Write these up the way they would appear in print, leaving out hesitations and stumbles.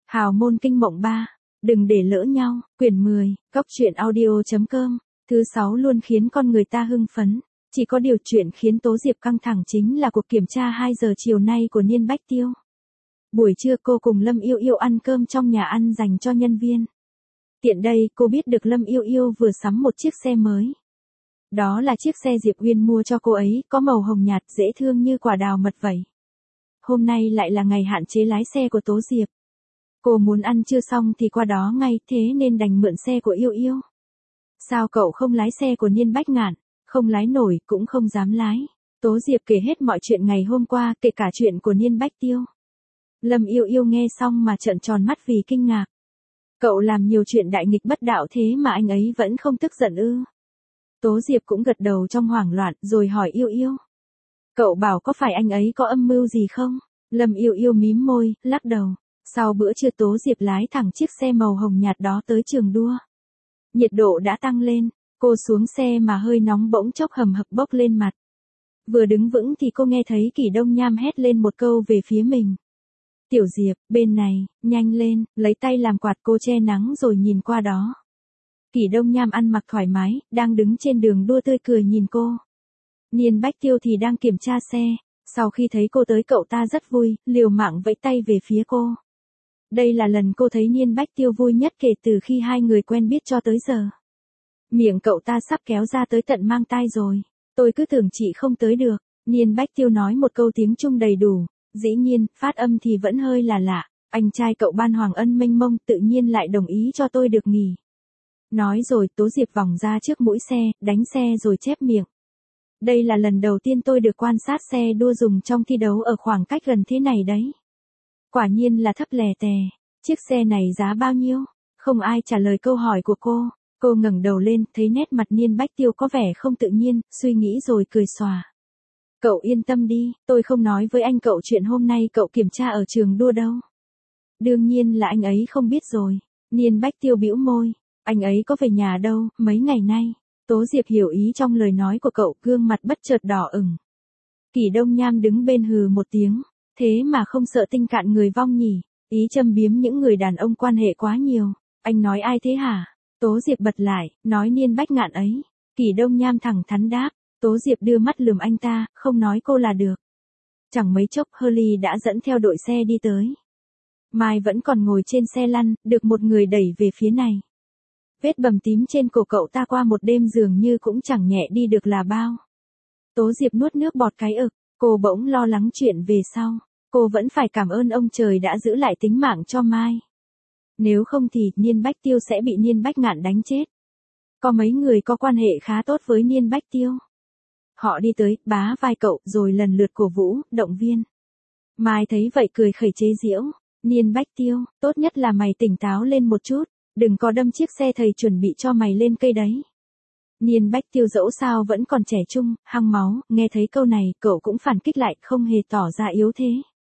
Hào môn kinh mộng 3. Đừng để lỡ nhau. Quyển 10. Cóc truyện audio.com. Thứ 6 luôn khiến con người ta hưng phấn. Chỉ có điều chuyện khiến Tố Diệp căng thẳng chính là cuộc kiểm tra 2 giờ chiều nay của Niên Bách Tiêu. Buổi trưa cô cùng Lâm Yêu Yêu ăn cơm trong nhà ăn dành cho nhân viên. Tiện đây cô biết được Lâm Yêu Yêu vừa sắm một chiếc xe mới. Đó là chiếc xe Diệp Uyên mua cho cô ấy, có màu hồng nhạt dễ thương như quả đào mật vậy. Hôm nay lại là ngày hạn chế lái xe của Tố Diệp. Cô muốn ăn trưa xong thì qua đó ngay, thế nên đành mượn xe của Yêu Yêu. Sao cậu không lái xe của Niên Bách Ngạn? Không lái nổi, cũng không dám lái. Tố Diệp kể hết mọi chuyện ngày hôm qua, kể cả chuyện của Niên Bách Tiêu. Lâm Yêu Yêu nghe xong mà trợn tròn mắt vì kinh ngạc. Cậu làm nhiều chuyện đại nghịch bất đạo thế mà anh ấy vẫn không tức giận ư? Tố Diệp cũng gật đầu trong hoảng loạn rồi hỏi Yêu Yêu. Cậu bảo có phải anh ấy có âm mưu gì không? Lâm Yêu Yêu mím môi, lắc đầu. Sau bữa trưa Tố Diệp lái thẳng chiếc xe màu hồng nhạt đó tới trường đua. Nhiệt độ đã tăng lên, cô xuống xe mà hơi nóng bỗng chốc hầm hập bốc lên mặt. Vừa đứng vững thì cô nghe thấy Kỷ Đông Nham hét lên một câu về phía mình. Tiểu Diệp, bên này, nhanh lên, lấy tay làm quạt cô che nắng rồi nhìn qua đó. Kỷ Đông Nham ăn mặc thoải mái, đang đứng trên đường đua tươi cười nhìn cô. Niên Bách Tiêu thì đang kiểm tra xe, sau khi thấy cô tới cậu ta rất vui, liều mạng vẫy tay về phía cô. Đây là lần cô thấy Niên Bách Tiêu vui nhất kể từ khi hai người quen biết cho tới giờ. Miệng cậu ta sắp kéo ra tới tận mang tai rồi. Tôi cứ tưởng chị không tới được. Niên Bách Tiêu nói một câu tiếng Trung đầy đủ. Dĩ nhiên, phát âm thì vẫn hơi là lạ. Anh trai cậu Ban Hoàng Ân mênh mông tự nhiên lại đồng ý cho tôi được nghỉ. Nói rồi Tố Diệp vòng ra trước mũi xe, đánh xe rồi chép miệng. Đây là lần đầu tiên tôi được quan sát xe đua dùng trong thi đấu ở khoảng cách gần thế này đấy. Quả nhiên là thấp lè tè. Chiếc xe này giá bao nhiêu? Không ai trả lời câu hỏi của cô. Cô ngẩng đầu lên, thấy nét mặt Niên Bách Tiêu có vẻ không tự nhiên, suy nghĩ rồi cười xòa. Cậu yên tâm đi, tôi không nói với anh cậu chuyện hôm nay cậu kiểm tra ở trường đua đâu. Đương nhiên là anh ấy không biết rồi. Niên Bách Tiêu bĩu môi. Anh ấy có về nhà đâu, mấy ngày nay. Tố Diệp hiểu ý trong lời nói của cậu, gương mặt bất chợt đỏ ửng. Kỷ Đông Nham đứng bên hừ một tiếng. Thế mà không sợ tinh cạn người vong nhỉ? Ý châm biếm những người đàn ông quan hệ quá nhiều. Anh nói ai thế hả? Tố Diệp bật lại, nói Niên Bách Ngạn ấy. Kỷ Đông Nham thẳng thắn đáp. Tố Diệp đưa mắt lườm anh ta, không nói cô là được. Chẳng mấy chốc Hurley đã dẫn theo đội xe đi tới. Mai vẫn còn ngồi trên xe lăn, được một người đẩy về phía này. Vết bầm tím trên cổ cậu ta qua một đêm dường như cũng chẳng nhẹ đi được là bao. Tố Diệp nuốt nước bọt cái ực, cô bỗng lo lắng chuyện về sau. Cô vẫn phải cảm ơn ông trời đã giữ lại tính mạng cho Mai. Nếu không thì Niên Bách Tiêu sẽ bị Niên Bách Ngạn đánh chết. Có mấy người có quan hệ khá tốt với Niên Bách Tiêu. Họ đi tới, bá vai cậu, rồi lần lượt cổ vũ, động viên. Mai thấy vậy cười khẩy chế giễu. Niên Bách Tiêu, tốt nhất là mày tỉnh táo lên một chút, đừng có đâm chiếc xe thầy chuẩn bị cho mày lên cây đấy. Niên Bách Tiêu dẫu sao vẫn còn trẻ trung, hăng máu, nghe thấy câu này, cậu cũng phản kích lại, không hề tỏ ra yếu thế.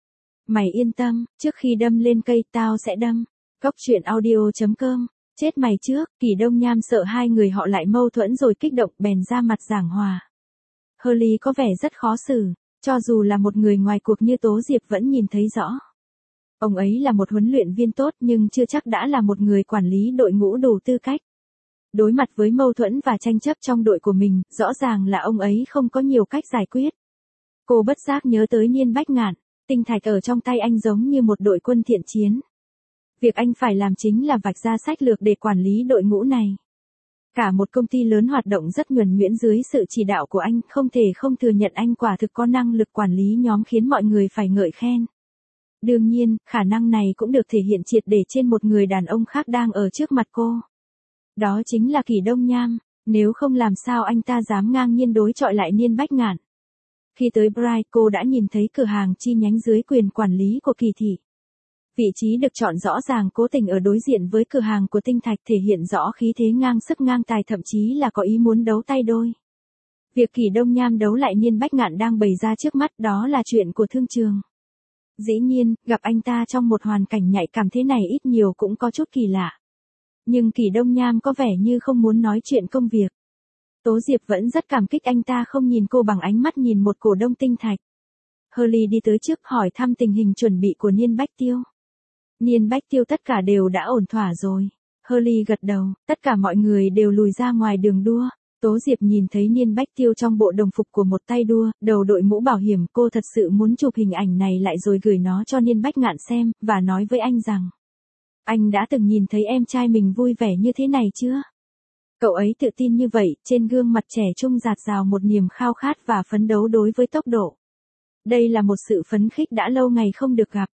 Mày yên tâm, trước khi đâm lên cây, tao sẽ đâm. Cóc truyện audio.com. Chết mày trước. Kỷ Đông Nham sợ hai người họ lại mâu thuẫn rồi kích động, bèn ra mặt giảng hòa. Hurley có vẻ rất khó xử, cho dù là một người ngoài cuộc như Tố Diệp vẫn nhìn thấy rõ. Ông ấy là một huấn luyện viên tốt nhưng chưa chắc đã là một người quản lý đội ngũ đủ tư cách. Đối mặt với mâu thuẫn và tranh chấp trong đội của mình, rõ ràng là ông ấy không có nhiều cách giải quyết. Cô bất giác nhớ tới Niên Bách Ngạn, tinh thạch ở trong tay anh giống như một đội quân thiện chiến. Việc anh phải làm chính là vạch ra sách lược để quản lý đội ngũ này. Cả một công ty lớn hoạt động rất nhuần nhuyễn dưới sự chỉ đạo của anh, không thể không thừa nhận anh quả thực có năng lực quản lý nhóm khiến mọi người phải ngợi khen. Đương nhiên, khả năng này cũng được thể hiện triệt để trên một người đàn ông khác đang ở trước mặt cô. Đó chính là Kỷ Đông Nham, nếu không làm sao anh ta dám ngang nhiên đối chọi lại Niên Bách Ngạn. Khi tới Bright cô đã nhìn thấy cửa hàng chi nhánh dưới quyền quản lý của Kỳ thị. Vị trí được chọn rõ ràng cố tình ở đối diện với cửa hàng của Tinh Thạch thể hiện rõ khí thế ngang sức ngang tài, thậm chí là có ý muốn đấu tay đôi. Việc Kỷ Đông Nham đấu lại Niên Bách Ngạn đang bày ra trước mắt, đó là chuyện của thương trường. Dĩ nhiên, gặp anh ta trong một hoàn cảnh nhạy cảm thế này ít nhiều cũng có chút kỳ lạ. Nhưng Kỷ Đông Nham có vẻ như không muốn nói chuyện công việc. Tố Diệp vẫn rất cảm kích anh ta không nhìn cô bằng ánh mắt nhìn một cổ đông Tinh Thạch. Hurley đi tới trước hỏi thăm tình hình chuẩn bị của Niên Bách Tiêu. Niên Bách Tiêu tất cả đều đã ổn thỏa rồi. Hurley gật đầu, tất cả mọi người đều lùi ra ngoài đường đua. Tố Diệp nhìn thấy Niên Bách Tiêu trong bộ đồng phục của một tay đua, đầu đội mũ bảo hiểm, cô thật sự muốn chụp hình ảnh này lại rồi gửi nó cho Niên Bách Ngạn xem, và nói với anh rằng, anh đã từng nhìn thấy em trai mình vui vẻ như thế này chưa? Cậu ấy tự tin như vậy, trên gương mặt trẻ trung dạt dào một niềm khao khát và phấn đấu đối với tốc độ. Đây là một sự phấn khích đã lâu ngày không được gặp.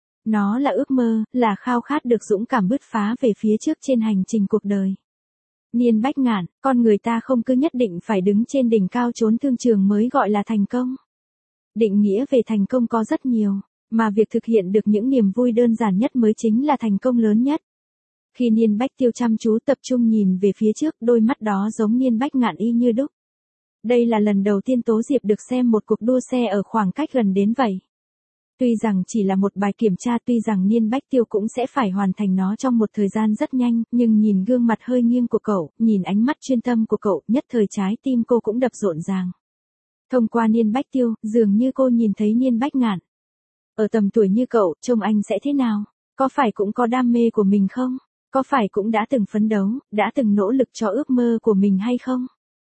Nó là ước mơ, là khao khát được dũng cảm bứt phá về phía trước trên hành trình cuộc đời. Niên Bách Ngạn, con người ta không cứ nhất định phải đứng trên đỉnh cao trốn thương trường mới gọi là thành công. Định nghĩa về thành công có rất nhiều, mà việc thực hiện được những niềm vui đơn giản nhất mới chính là thành công lớn nhất. Khi Niên Bách Tiêu chăm chú tập trung nhìn về phía trước, đôi mắt đó giống Niên Bách Ngạn y như đúc. Đây là lần đầu tiên Tố Diệp được xem một cuộc đua xe ở khoảng cách gần đến vậy. Tuy rằng chỉ là một bài kiểm tra, tuy rằng Niên Bách Tiêu cũng sẽ phải hoàn thành nó trong một thời gian rất nhanh, nhưng nhìn gương mặt hơi nghiêng của cậu, nhìn ánh mắt chuyên tâm của cậu, nhất thời trái tim cô cũng đập rộn ràng. Thông qua Niên Bách Tiêu, dường như cô nhìn thấy Niên Bách Ngạn. Ở tầm tuổi như cậu, trông anh sẽ thế nào? Có phải cũng có đam mê của mình không? Có phải cũng đã từng phấn đấu, đã từng nỗ lực cho ước mơ của mình hay không?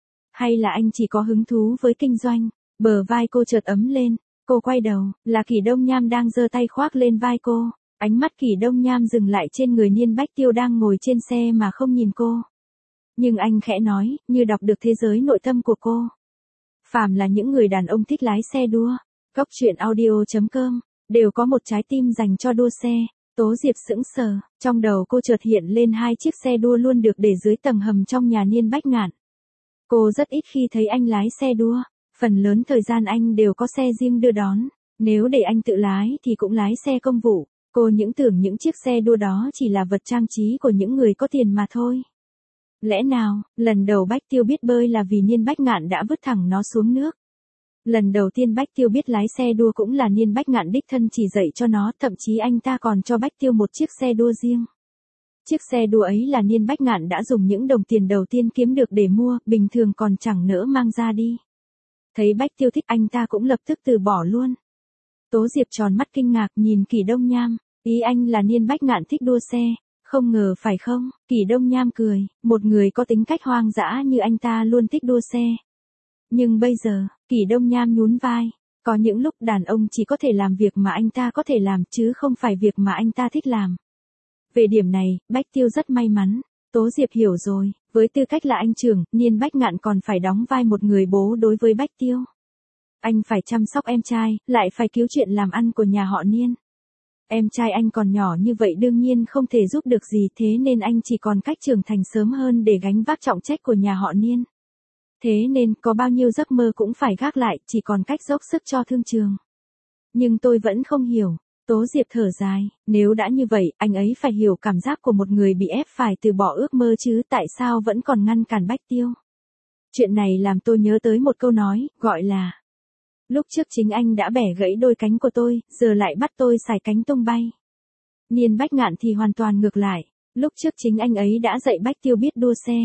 Hay là anh chỉ có hứng thú với kinh doanh? Bờ vai cô chợt ấm lên. Cô quay đầu, là Kỷ Đông Nham đang giơ tay khoác lên vai cô. Ánh mắt Kỷ Đông Nham dừng lại trên người Niên Bách Tiêu đang ngồi trên xe mà không nhìn cô. Nhưng anh khẽ nói, như đọc được thế giới nội tâm của cô. Phàm là những người đàn ông thích lái xe đua, Góc Truyện Audio.com, đều có một trái tim dành cho đua xe. Tố Diệp sững sờ, trong đầu cô chợt hiện lên hai chiếc xe đua luôn được để dưới tầng hầm trong nhà Niên Bách Ngạn. Cô rất ít khi thấy anh lái xe đua. Phần lớn thời gian anh đều có xe riêng đưa đón, nếu để anh tự lái thì cũng lái xe công vụ. Cô tưởng những chiếc xe đua đó chỉ là vật trang trí của những người có tiền mà thôi. Lẽ nào, lần đầu Bách Tiêu biết bơi là vì Niên Bách Ngạn đã vứt thẳng nó xuống nước. Lần đầu tiên Bách Tiêu biết lái xe đua cũng là Niên Bách Ngạn đích thân chỉ dạy cho nó, thậm chí anh ta còn cho Bách Tiêu một chiếc xe đua riêng. Chiếc xe đua ấy là Niên Bách Ngạn đã dùng những đồng tiền đầu tiên kiếm được để mua, bình thường còn chẳng nỡ mang ra đi. Thấy Bách Tiêu thích, anh ta cũng lập tức từ bỏ luôn. Tố Diệp tròn mắt kinh ngạc nhìn Kỷ Đông Nham, ý anh là Niên Bách Ngạn thích đua xe, không ngờ phải không? Kỷ Đông Nham cười, một người có tính cách hoang dã như anh ta luôn thích đua xe. Nhưng bây giờ, Kỷ Đông Nham nhún vai, có những lúc đàn ông chỉ có thể làm việc mà anh ta có thể làm chứ không phải việc mà anh ta thích làm. Về điểm này, Bách Tiêu rất may mắn. Tố Diệp hiểu rồi, với tư cách là anh trưởng, Niên Bách Ngạn còn phải đóng vai một người bố đối với Bách Tiêu. Anh phải chăm sóc em trai, lại phải cứu chuyện làm ăn của nhà họ Niên. Em trai anh còn nhỏ như vậy đương nhiên không thể giúp được gì, thế nên anh chỉ còn cách trưởng thành sớm hơn để gánh vác trọng trách của nhà họ Niên. Thế nên, có bao nhiêu giấc mơ cũng phải gác lại, chỉ còn cách dốc sức cho thương trường. Nhưng tôi vẫn không hiểu. Tố Diệp thở dài, nếu đã như vậy, anh ấy phải hiểu cảm giác của một người bị ép phải từ bỏ ước mơ chứ, tại sao vẫn còn ngăn cản Bách Tiêu. Chuyện này làm tôi nhớ tới một câu nói, gọi là: lúc trước chính anh đã bẻ gãy đôi cánh của tôi, giờ lại bắt tôi xài cánh tung bay. Niên Bách Ngạn thì hoàn toàn ngược lại, lúc trước chính anh ấy đã dạy Bách Tiêu biết đua xe.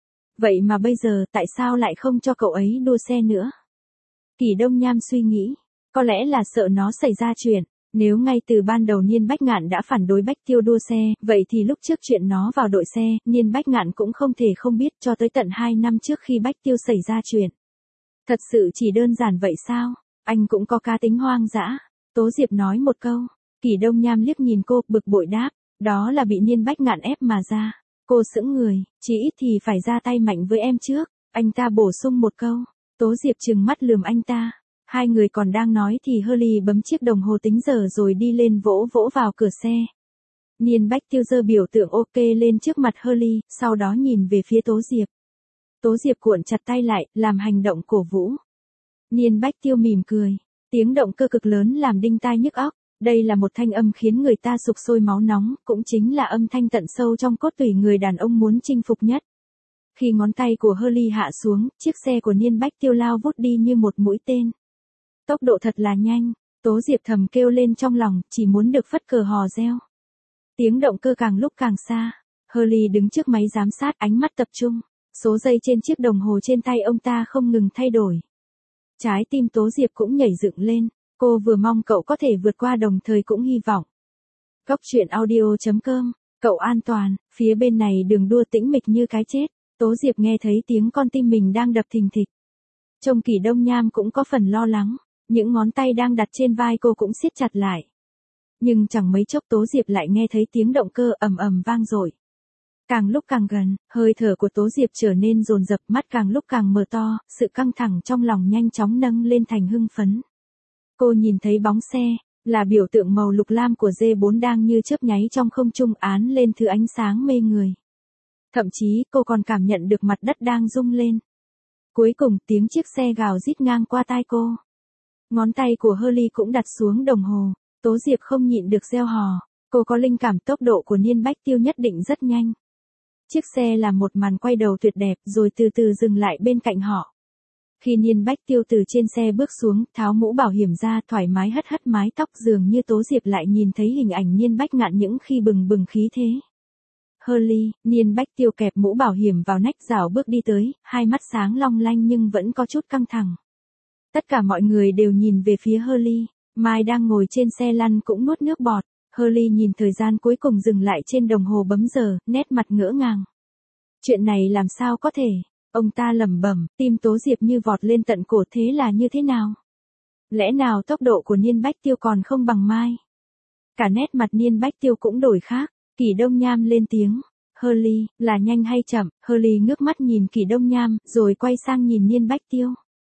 Vậy mà bây giờ, tại sao lại không cho cậu ấy đua xe nữa? Kỷ Đông Nham suy nghĩ, có lẽ là sợ nó xảy ra chuyện. Nếu ngay từ ban đầu Niên Bách Ngạn đã phản đối Bách Tiêu đua xe, vậy thì lúc trước chuyện nó vào đội xe, Niên Bách Ngạn cũng không thể không biết, cho tới tận 2 năm trước khi Bách Tiêu xảy ra chuyện. Thật sự chỉ đơn giản vậy sao? Anh cũng có cá tính hoang dã. Tố Diệp nói một câu. Kỷ Đông Nham liếc nhìn cô, bực bội đáp, đó là bị Niên Bách Ngạn ép mà ra. Cô sững người, chỉ ít thì phải ra tay mạnh với em trước. Anh ta bổ sung một câu. Tố Diệp trừng mắt lườm anh ta. Hai người còn đang nói thì Hurley bấm chiếc đồng hồ tính giờ rồi đi lên vỗ vỗ vào cửa xe. Niên Bách Tiêu giơ biểu tượng OK lên trước mặt Hurley, sau đó nhìn về phía Tố Diệp. Tố Diệp cuộn chặt tay lại, làm hành động cổ vũ. Niên Bách Tiêu mỉm cười. Tiếng động cơ cực lớn làm đinh tai nhức óc. Đây là một thanh âm khiến người ta sục sôi máu nóng, cũng chính là âm thanh tận sâu trong cốt tủy người đàn ông muốn chinh phục nhất. Khi ngón tay của Hurley hạ xuống, chiếc xe của Niên Bách Tiêu lao vút đi như một mũi tên. Tốc độ thật là nhanh, Tố Diệp thầm kêu lên trong lòng, chỉ muốn được phất cờ hò reo. Tiếng động cơ càng lúc càng xa, Hurley đứng trước máy giám sát, ánh mắt tập trung. Số giây trên chiếc đồng hồ trên tay ông ta không ngừng thay đổi. Trái tim Tố Diệp cũng nhảy dựng lên, cô vừa mong cậu có thể vượt qua đồng thời cũng hy vọng Cốc truyện audio.com, cậu an toàn, phía bên này đường đua tĩnh mịch như cái chết. Tố Diệp nghe thấy tiếng con tim mình đang đập thình thịch. Trông Kỷ Đông Nham cũng có phần lo lắng, những ngón tay đang đặt trên vai cô cũng siết chặt lại. Nhưng chẳng mấy chốc Tố Diệp lại nghe thấy tiếng động cơ ầm ầm vang dội. Càng lúc càng gần, hơi thở của Tố Diệp trở nên dồn dập, mắt càng lúc càng mở to, sự căng thẳng trong lòng nhanh chóng nâng lên thành hưng phấn. Cô nhìn thấy bóng xe, là biểu tượng màu lục lam của D4 đang như chớp nháy trong không trung án lên thứ ánh sáng mê người. Thậm chí cô còn cảm nhận được mặt đất đang rung lên. Cuối cùng tiếng chiếc xe gào rít ngang qua tai cô. Ngón tay của Hurley cũng đặt xuống đồng hồ, Tố Diệp không nhịn được reo hò. Cô có linh cảm tốc độ của Niên Bách Tiêu nhất định rất nhanh. Chiếc xe là một màn quay đầu tuyệt đẹp rồi từ từ dừng lại bên cạnh họ. Khi Niên Bách Tiêu từ trên xe bước xuống, tháo mũ bảo hiểm ra, thoải mái hất hất mái tóc, dường như Tố Diệp lại nhìn thấy hình ảnh Niên Bách Ngạn những khi bừng bừng khí thế. Hurley, Niên Bách Tiêu kẹp mũ bảo hiểm vào nách, rảo bước đi tới, hai mắt sáng long lanh nhưng vẫn có chút căng thẳng. Tất cả mọi người đều nhìn về phía Hurley, Mai đang ngồi trên xe lăn cũng nuốt nước bọt. Hurley nhìn thời gian cuối cùng dừng lại trên đồng hồ bấm giờ, nét mặt ngỡ ngàng. Chuyện này làm sao có thể? Ông ta lẩm bẩm, tim Tố Diệp như vọt lên tận cổ, thế là như thế nào? Lẽ nào tốc độ của Niên Bách Tiêu còn không bằng Mai? Cả nét mặt Niên Bách Tiêu cũng đổi khác. Kỷ Đông Nham lên tiếng, Hurley, là nhanh hay chậm? Hurley ngước mắt nhìn Kỷ Đông Nham, rồi quay sang nhìn Niên Bách Tiêu.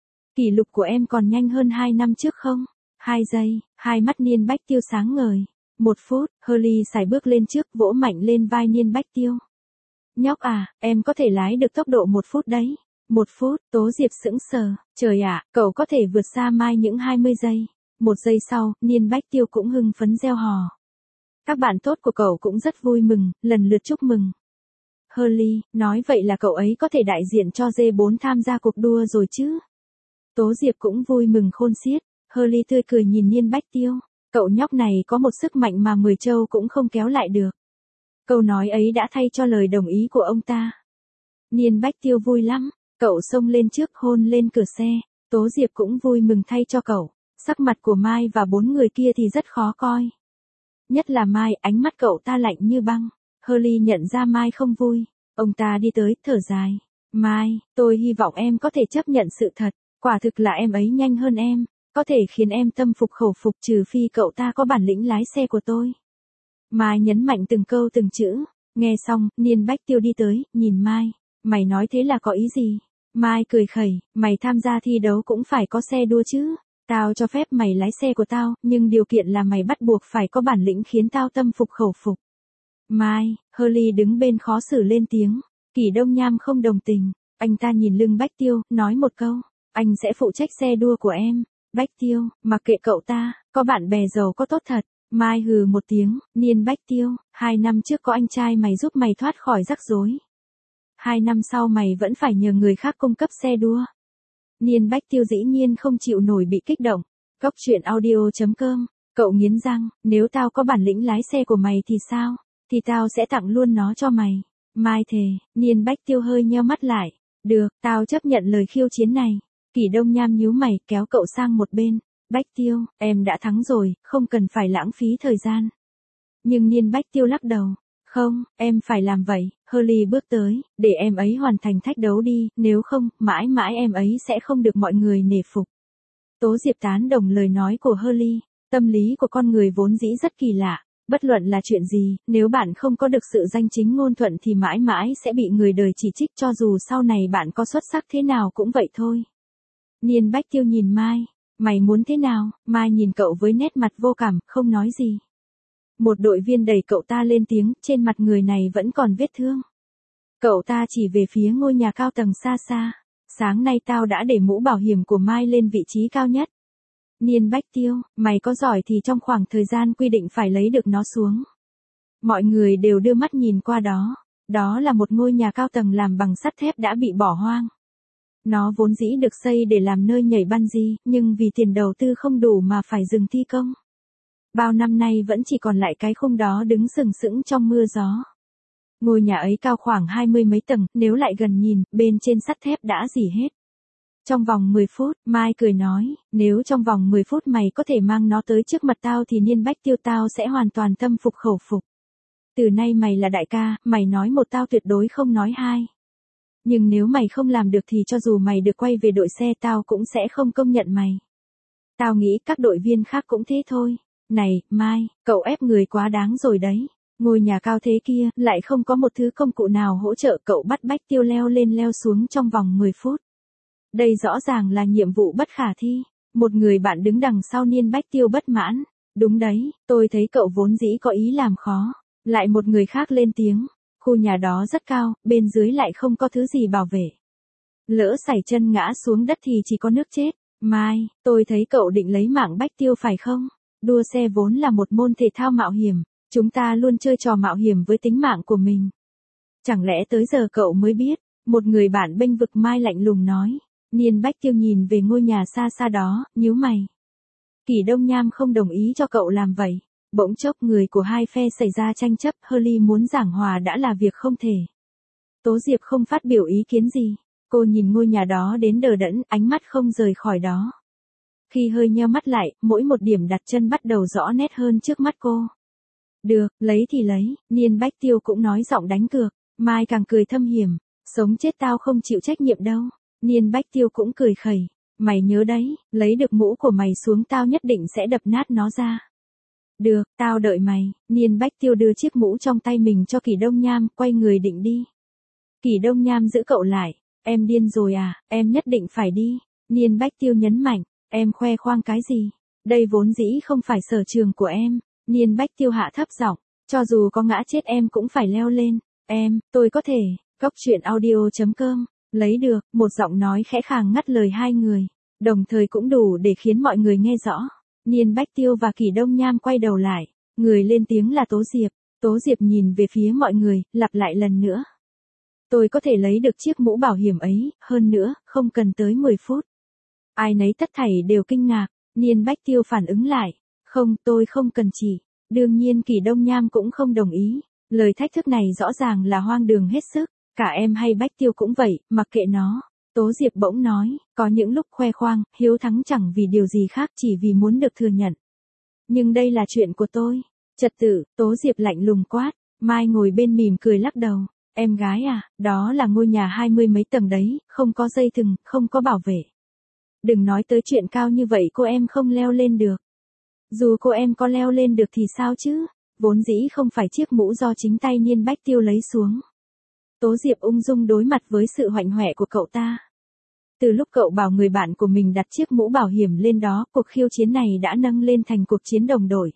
Kỷ lục của em còn nhanh hơn 2 năm trước không? 2 giây, hai mắt Niên Bách Tiêu sáng ngời. 1 phút, Hurley sải bước lên trước, vỗ mạnh lên vai Niên Bách Tiêu. Nhóc à, em có thể lái được tốc độ 1 phút đấy. 1 phút, Tố Diệp sững sờ, trời ạ, cậu có thể vượt xa Mai những 20 giây. 1 giây sau, Niên Bách Tiêu cũng hưng phấn reo hò. Các bạn tốt của cậu cũng rất vui mừng, lần lượt chúc mừng. Hurley, nói vậy là cậu ấy có thể đại diện cho D4 tham gia cuộc đua rồi chứ? Tố Diệp cũng vui mừng khôn xiết. Hurley tươi cười nhìn Niên Bách Tiêu. Cậu nhóc này có một sức mạnh mà 10 trâu cũng không kéo lại được. Câu nói ấy đã thay cho lời đồng ý của ông ta. Niên Bách Tiêu vui lắm. Cậu xông lên trước hôn lên cửa xe. Tố Diệp cũng vui mừng thay cho cậu. Sắc mặt của Mai và 4 người kia thì rất khó coi. Nhất là Mai, ánh mắt cậu ta lạnh như băng. Hurley nhận ra Mai không vui. Ông ta đi tới, thở dài. Mai, tôi hy vọng em có thể chấp nhận sự thật. Quả thực là em ấy nhanh hơn em. Có thể khiến em tâm phục khẩu phục, trừ phi cậu ta có bản lĩnh lái xe của tôi. Mai nhấn mạnh từng câu từng chữ. Nghe xong, Niên Bách Tiêu đi tới, nhìn Mai. Mày nói thế là có ý gì? Mai cười khẩy, mày tham gia thi đấu cũng phải có xe đua chứ. Tao cho phép mày lái xe của tao, nhưng điều kiện là mày bắt buộc phải có bản lĩnh khiến tao tâm phục khẩu phục. Mai, Hurley đứng bên khó xử lên tiếng. Kỷ Đông Nham không đồng tình. Anh ta nhìn lưng Bách Tiêu, nói một câu. Anh sẽ phụ trách xe đua của em. Bách Tiêu, mặc kệ cậu ta, có bạn bè giàu có tốt thật. Mai hừ một tiếng, Niên Bách Tiêu, 2 năm trước có anh trai mày giúp mày thoát khỏi rắc rối. 2 năm sau mày vẫn phải nhờ người khác cung cấp xe đua. Niên Bách Tiêu dĩ nhiên không chịu nổi bị kích động. Cốc truyện audio.com, cậu nghiến răng, nếu tao có bản lĩnh lái xe của mày thì sao? Thì tao sẽ tặng luôn nó cho mày. Mai thề, Niên Bách Tiêu hơi nheo mắt lại. Được, tao chấp nhận lời khiêu chiến này. Kỷ Đông Nham nhíu mày, kéo cậu sang một bên. Bách Tiêu, em đã thắng rồi, không cần phải lãng phí thời gian. Nhưng Niên Bách Tiêu lắc đầu. Không, em phải làm vậy. Hurley bước tới, để em ấy hoàn thành thách đấu đi, nếu không, mãi mãi em ấy sẽ không được mọi người nể phục. Tố Diệp tán đồng lời nói của Hurley. Tâm lý của con người vốn dĩ rất kỳ lạ. Bất luận là chuyện gì, nếu bạn không có được sự danh chính ngôn thuận thì mãi mãi sẽ bị người đời chỉ trích, cho dù sau này bạn có xuất sắc thế nào cũng vậy thôi. Niên Bách Tiêu nhìn Mai. Mày muốn thế nào? Mai nhìn cậu với nét mặt vô cảm, không nói gì. Một đội viên đẩy cậu ta lên tiếng, trên mặt người này vẫn còn vết thương. Cậu ta chỉ về phía ngôi nhà cao tầng xa xa. Sáng nay tao đã để mũ bảo hiểm của Mai lên vị trí cao nhất. Niên Bách Tiêu, mày có giỏi thì trong khoảng thời gian quy định phải lấy được nó xuống. Mọi người đều đưa mắt nhìn qua đó. Đó là một ngôi nhà cao tầng làm bằng sắt thép đã bị bỏ hoang. Nó vốn dĩ được xây để làm nơi nhảy bungee, nhưng vì tiền đầu tư không đủ mà phải dừng thi công. Bao năm nay vẫn chỉ còn lại cái khung đó đứng sừng sững trong mưa gió. Ngôi nhà ấy cao khoảng 20 mấy tầng, nếu lại gần nhìn, bên trên sắt thép đã rỉ hết. Trong vòng 10 phút, Mai cười nói, nếu trong vòng 10 phút mày có thể mang nó tới trước mặt tao thì Niên Bách Tiêu tao sẽ hoàn toàn tâm phục khẩu phục. Từ nay mày là đại ca, mày nói một tao tuyệt đối không nói hai. Nhưng nếu mày không làm được thì cho dù mày được quay về đội xe tao cũng sẽ không công nhận mày. Tao nghĩ các đội viên khác cũng thế thôi. Này, Mai, cậu ép người quá đáng rồi đấy. Ngôi nhà cao thế kia, lại không có một thứ công cụ nào hỗ trợ cậu bắt Bách Tiêu leo lên leo xuống trong vòng 10 phút. Đây rõ ràng là nhiệm vụ bất khả thi. Một người bạn đứng đằng sau Niên Bách Tiêu bất mãn. Đúng đấy, tôi thấy cậu vốn dĩ có ý làm khó. Lại một người khác lên tiếng. Khu nhà đó rất cao, bên dưới lại không có thứ gì bảo vệ. Lỡ sảy chân ngã xuống đất thì chỉ có nước chết. Mai, tôi thấy cậu định lấy mạng Bách Tiêu phải không? Đua xe vốn là một môn thể thao mạo hiểm. Chúng ta luôn chơi trò mạo hiểm với tính mạng của mình. Chẳng lẽ tới giờ cậu mới biết? Một người bạn bênh vực Mai lạnh lùng nói. Niên Bách Tiêu nhìn về ngôi nhà xa xa đó, nhíu mày. Kỷ Đông Nham không đồng ý cho cậu làm vậy. Bỗng chốc người của hai phe xảy ra tranh chấp, Hurley muốn giảng hòa đã là việc không thể. Tố Diệp không phát biểu ý kiến gì. Cô nhìn ngôi nhà đó đến đờ đẫn, ánh mắt không rời khỏi đó. Khi hơi nheo mắt lại, mỗi một điểm đặt chân bắt đầu rõ nét hơn trước mắt cô. Được, lấy thì lấy, Niên Bách Tiêu cũng nói giọng đánh cược. Mai càng cười thâm hiểm. Sống chết tao không chịu trách nhiệm đâu. Niên Bách Tiêu cũng cười khẩy. Mày nhớ đấy, lấy được mũ của mày xuống tao nhất định sẽ đập nát nó ra. Được, tao đợi mày. Niên Bách Tiêu đưa chiếc mũ trong tay mình cho Kỷ Đông Nham, quay người định đi. Kỷ Đông Nham giữ cậu lại. Em điên rồi à, em nhất định phải đi. Niên Bách Tiêu nhấn mạnh, em khoe khoang cái gì? Đây vốn dĩ không phải sở trường của em. Niên Bách Tiêu hạ thấp giọng, cho dù có ngã chết em cũng phải leo lên. Tôi có thể. Góc truyện audio.com. Lấy được, một giọng nói khẽ khàng ngắt lời hai người. Đồng thời cũng đủ để khiến mọi người nghe rõ. Niên Bách Tiêu và Kỷ Đông Nham quay đầu lại. Người lên tiếng là Tố Diệp. Tố Diệp nhìn về phía mọi người, lặp lại lần nữa. Tôi có thể lấy được chiếc mũ bảo hiểm ấy, hơn nữa, không cần tới 10 phút. Ai nấy tất thảy đều kinh ngạc. Niên Bách Tiêu phản ứng lại. Không, tôi không cần chỉ. Đương nhiên Kỷ Đông Nham cũng không đồng ý. Lời thách thức này rõ ràng là hoang đường hết sức. Cả em hay Bách Tiêu cũng vậy, mặc kệ nó. Tố Diệp bỗng nói, có những lúc khoe khoang, hiếu thắng chẳng vì điều gì khác chỉ vì muốn được thừa nhận. Nhưng đây là chuyện của tôi. Trật tự, Tố Diệp lạnh lùng quát. Mai ngồi bên mỉm cười lắc đầu. Em gái à, đó là ngôi nhà 20 mấy tầng đấy, không có dây thừng, không có bảo vệ. Đừng nói tới chuyện cao như vậy cô em không leo lên được. Dù cô em có leo lên được thì sao chứ, vốn dĩ không phải chiếc mũ do chính tay Niên Bách Tiêu lấy xuống. Tố Diệp ung dung đối mặt với sự hoạnh hoẹ của cậu ta. Từ lúc cậu bảo người bạn của mình đặt chiếc mũ bảo hiểm lên đó, cuộc khiêu chiến này đã nâng lên thành cuộc chiến đồng đội.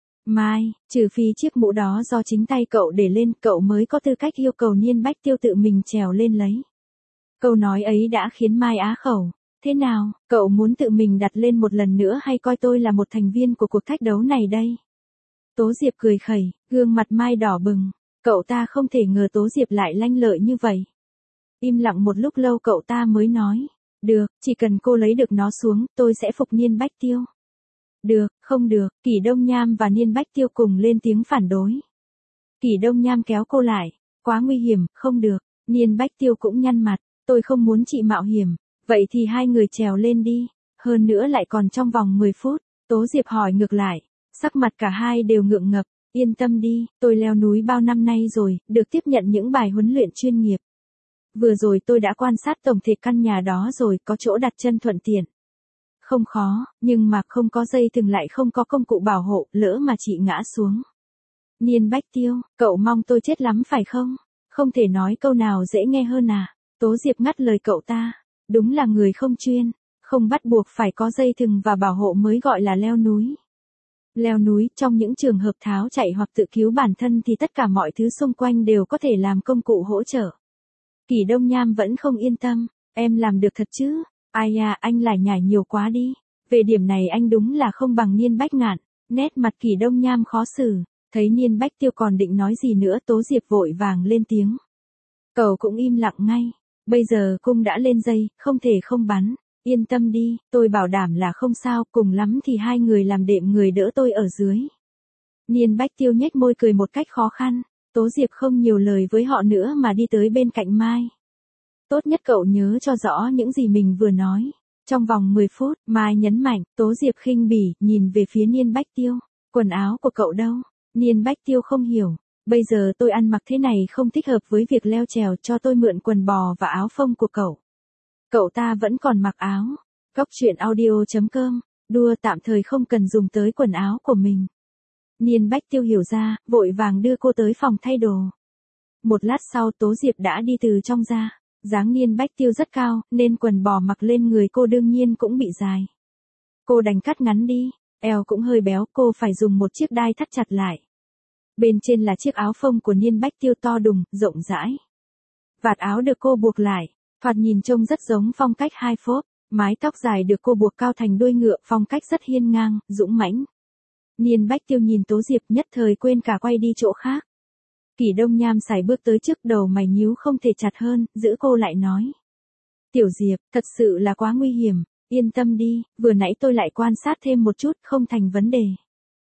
Mai, trừ phi chiếc mũ đó do chính tay cậu để lên, cậu mới có tư cách yêu cầu Niên Bách Tiêu tự mình trèo lên lấy. Câu nói ấy đã khiến Mai á khẩu. Thế nào, cậu muốn tự mình đặt lên một lần nữa hay coi tôi là một thành viên của cuộc thách đấu này đây? Tố Diệp cười khẩy, gương mặt Mai đỏ bừng. Cậu ta không thể ngờ Tố Diệp lại lanh lợi như vậy. Im lặng một lúc lâu cậu ta mới nói. Được, chỉ cần cô lấy được nó xuống, tôi sẽ phục Niên Bách Tiêu. Được, không được, Kỷ Đông Nham và Niên Bách Tiêu cùng lên tiếng phản đối. Kỷ Đông Nham kéo cô lại. Quá nguy hiểm, không được. Niên Bách Tiêu cũng nhăn mặt. Tôi không muốn chị mạo hiểm. Vậy thì hai người trèo lên đi. Hơn nữa lại còn trong vòng 10 phút. Tố Diệp hỏi ngược lại. Sắc mặt cả hai đều ngượng ngập. Yên tâm đi, tôi leo núi bao năm nay rồi, được tiếp nhận những bài huấn luyện chuyên nghiệp. Vừa rồi tôi đã quan sát tổng thể căn nhà đó rồi, có chỗ đặt chân thuận tiện. Không khó, nhưng mà không có dây thừng lại không có công cụ bảo hộ, lỡ mà chị ngã xuống. Niên Bách Tiêu, cậu mong tôi chết lắm phải không? Không thể nói câu nào dễ nghe hơn à? Tố Diệp ngắt lời cậu ta. Đúng là người không chuyên, không bắt buộc phải có dây thừng và bảo hộ mới gọi là leo núi. Leo núi, trong những trường hợp tháo chạy hoặc tự cứu bản thân thì tất cả mọi thứ xung quanh đều có thể làm công cụ hỗ trợ. Kỷ Đông Nham vẫn không yên tâm. Em làm được thật chứ? Ai à, anh lải nhải nhiều quá đi. Về điểm này anh đúng là không bằng Niên Bách Ngạn. Nét mặt Kỷ Đông Nham khó xử. Thấy Niên Bách Tiêu còn định nói gì nữa, Tố Diệp vội vàng lên tiếng. Cậu cũng im lặng ngay. Bây giờ cung đã lên dây, không thể không bắn. Yên tâm đi, tôi bảo đảm là không sao, cùng lắm thì hai người làm đệm người đỡ tôi ở dưới. Niên Bách Tiêu nhếch môi cười một cách khó khăn. Tố Diệp không nhiều lời với họ nữa mà đi tới bên cạnh Mai. Tốt nhất cậu nhớ cho rõ những gì mình vừa nói. Trong vòng 10 phút, Mai nhấn mạnh, Tố Diệp khinh bỉ, nhìn về phía Niên Bách Tiêu. Quần áo của cậu đâu? Niên Bách Tiêu không hiểu. Bây giờ tôi ăn mặc thế này không thích hợp với việc leo trèo, cho tôi mượn quần bò và áo phông của cậu. Cậu ta vẫn còn mặc áo. Cóc truyện audio.com, đua tạm thời không cần dùng tới quần áo của mình. Niên Bách Tiêu hiểu ra, vội vàng đưa cô tới phòng thay đồ. Một lát sau Tố Diệp đã đi từ trong ra. Dáng Niên Bách Tiêu rất cao, nên quần bò mặc lên người cô đương nhiên cũng bị dài. Cô đành cắt ngắn đi, eo cũng hơi béo, cô phải dùng một chiếc đai thắt chặt lại. Bên trên là chiếc áo phông của Niên Bách Tiêu to đùng, rộng rãi. Vạt áo được cô buộc lại, thoạt nhìn trông rất giống phong cách hai phốp. Mái tóc dài được cô buộc cao thành đuôi ngựa, phong cách rất hiên ngang, dũng mãnh. Niên Bách Tiêu nhìn Tố Diệp nhất thời quên cả quay đi chỗ khác. Kỷ Đông Nham sải bước tới trước, đầu mày nhíu không thể chặt hơn, giữ cô lại nói. Tiểu Diệp, thật sự là quá nguy hiểm, yên tâm đi, vừa nãy tôi lại quan sát thêm một chút, không thành vấn đề.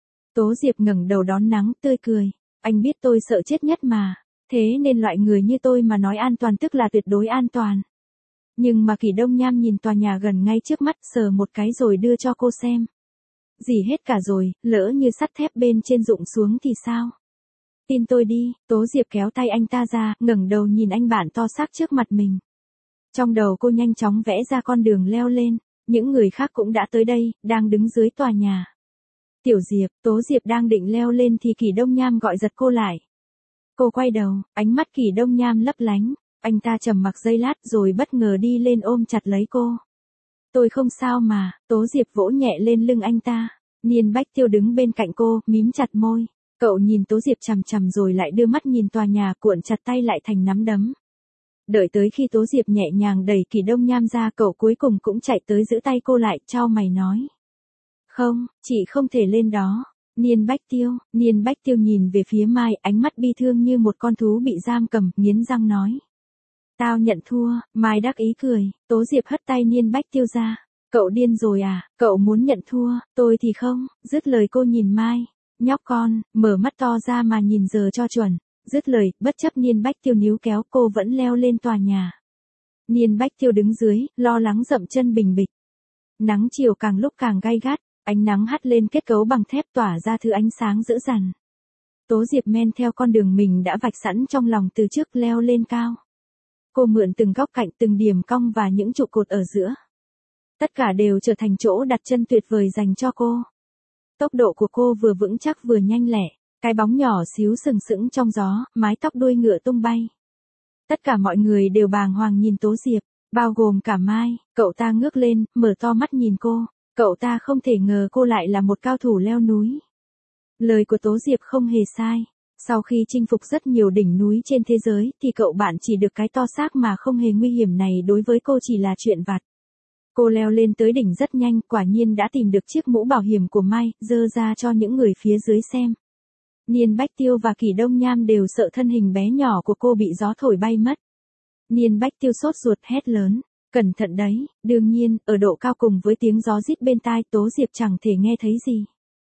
Tố Diệp ngẩng đầu đón nắng, tươi cười. Anh biết tôi sợ chết nhất mà, thế nên loại người như tôi mà nói an toàn tức là tuyệt đối an toàn. Nhưng mà Kỷ Đông Nham nhìn tòa nhà gần ngay trước mắt, sờ một cái rồi đưa cho cô xem. Dỉ hết cả rồi, lỡ như sắt thép bên trên rụng xuống thì sao? Tin tôi đi. Tố Diệp kéo tay anh ta ra, ngẩng đầu nhìn anh bạn to xác trước mặt mình. Trong đầu cô nhanh chóng vẽ ra con đường leo lên, những người khác cũng đã tới đây, đang đứng dưới tòa nhà. Tiểu Diệp, Tố Diệp đang định leo lên thì Kỷ Đông Nham gọi giật cô lại. Cô quay đầu, ánh mắt Kỷ Đông Nham lấp lánh, anh ta trầm mặc giây lát rồi bất ngờ đi lên ôm chặt lấy cô. Tôi không sao mà. Tố Diệp vỗ nhẹ lên lưng anh ta. Niên Bách Tiêu đứng bên cạnh cô, mím chặt môi. Cậu nhìn Tố Diệp chằm chằm rồi lại đưa mắt nhìn tòa nhà, cuộn chặt tay lại thành nắm đấm. Đợi tới khi Tố Diệp nhẹ nhàng đẩy Kỷ Đông Nham ra, cậu cuối cùng cũng chạy tới giữ tay cô lại, chau mày nói. Không, chị không thể lên đó. Niên Bách Tiêu nhìn về phía Mai, ánh mắt bi thương như một con thú bị giam cầm, nghiến răng nói. Tao nhận thua. Mai đắc ý cười. Tố Diệp hất tay Niên Bách Tiêu ra. Cậu điên rồi à, cậu muốn nhận thua, tôi thì không. Dứt lời cô nhìn Mai. Nhóc con, mở mắt to ra mà nhìn giờ cho chuẩn. Dứt lời, bất chấp Niên Bách Tiêu níu kéo, cô vẫn leo lên tòa nhà. Niên Bách Tiêu đứng dưới, lo lắng dậm chân bình bịch. Nắng chiều càng lúc càng gay gắt, ánh nắng hắt lên kết cấu bằng thép tỏa ra thứ ánh sáng dữ dằn. Tố Diệp men theo con đường mình đã vạch sẵn trong lòng từ trước leo lên cao. Cô mượn từng góc cạnh, từng điểm cong và những trụ cột ở giữa. Tất cả đều trở thành chỗ đặt chân tuyệt vời dành cho cô. Tốc độ của cô vừa vững chắc vừa nhanh lẹ, cái bóng nhỏ xíu sừng sững trong gió, mái tóc đuôi ngựa tung bay. Tất cả mọi người đều bàng hoàng nhìn Tố Diệp, bao gồm cả Mai. Cậu ta ngước lên, mở to mắt nhìn cô. Cậu ta không thể ngờ cô lại là một cao thủ leo núi. Lời của Tố Diệp không hề sai. Sau khi chinh phục rất nhiều đỉnh núi trên thế giới thì cậu bạn chỉ được cái to xác mà không hề nguy hiểm này đối với cô chỉ là chuyện vặt. Cô leo lên tới đỉnh rất nhanh, quả nhiên đã tìm được chiếc mũ bảo hiểm của Mai, giơ ra cho những người phía dưới xem. Niên Bách Tiêu và Kỷ Đông Nham đều sợ thân hình bé nhỏ của cô bị gió thổi bay mất. Niên Bách Tiêu sốt ruột hét lớn. Cẩn thận đấy. Đương nhiên, ở độ cao cùng với tiếng gió rít bên tai, Tố Diệp chẳng thể nghe thấy gì.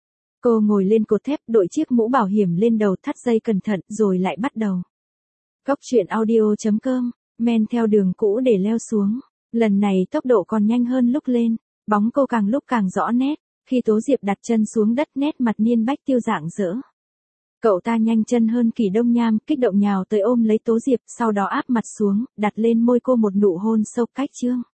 Cô ngồi lên cột thép, đội chiếc mũ bảo hiểm lên đầu, thắt dây cẩn thận, rồi lại bắt đầu. Cóc truyện audio.com, men theo đường cũ để leo xuống. Lần này tốc độ còn nhanh hơn lúc lên, bóng cô càng lúc càng rõ nét. Khi Tố Diệp đặt chân xuống đất, nét mặt Niên Bách Tiêu rạng rỡ. Cậu ta nhanh chân hơn Kỷ Đông Nham, kích động nhào tới ôm lấy Tố Diệp, sau đó áp mặt xuống, đặt lên môi cô một nụ hôn sâu cách chương.